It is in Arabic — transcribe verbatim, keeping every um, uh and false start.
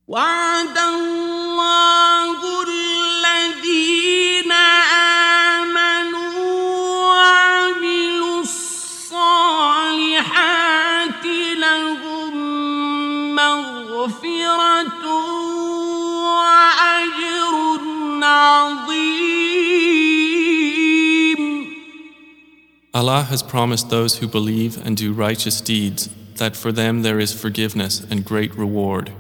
وعد الله الذين آمنوا وعملوا الصالحات لهم مغفرة وأجر عظيم. Allah has promised those who believe and do righteous deeds that for them there is forgiveness and great reward.